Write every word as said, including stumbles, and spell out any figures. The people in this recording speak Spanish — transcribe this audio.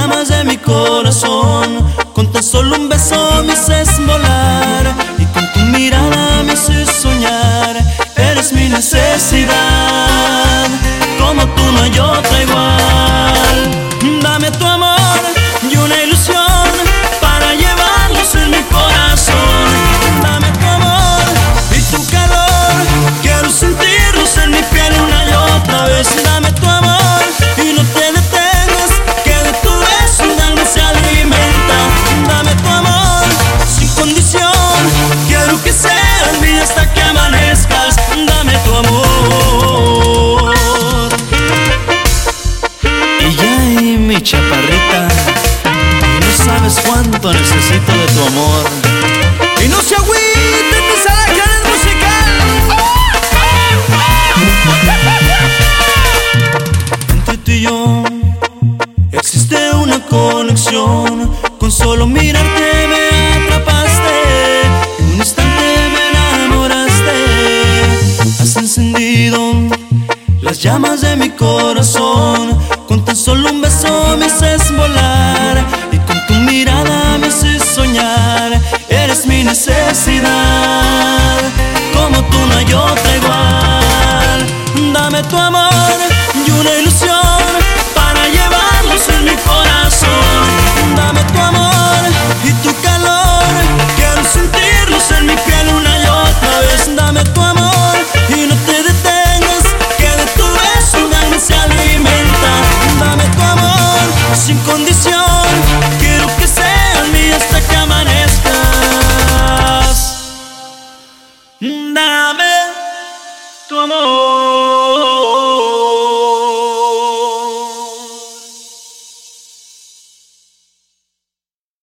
llamas de mi corazón. Con tan solo un beso me haces volar y con tu mirada me haces soñar. Eres mi necesidad, como tú no hay otra igual. Dame tu amor y una ilusión para llevarlos en mi corazón. Dame tu amor y tu calor, quiero sentirlos en mi piel una y otra vez. Dame tu amor y no te detengas, que de tu beso mi alma se alimenta. Dame tu amor sin condición, quiero que seas mía hasta que amanezcas. Dame tu amor. Y ya ahí mi chaparrita, no sabes cuánto necesito de tu amor. Y no se agüiten mis alacranes musical. Entre tú y yo existe una conexión. Con solo mirarte me atrapaste, en un instante me enamoraste. Has encendido las llamas de mi corazón. Con tan solo un beso me haces volar y con tu mirada me haces soñar. Eres mi necesidad, como tú no hay otra igual. Dame tu amor y una ilusión para llevarlos en mi corazón. Dame tu amor y tu calor, quiero sentirlos en mi piel una y otra vez. Dame tu amor y no te detengas, que de tu beso mi alma se alimenta. Dame tu amor sin condición, quiero que seas mía hasta que amanezcas. Dame tu amor.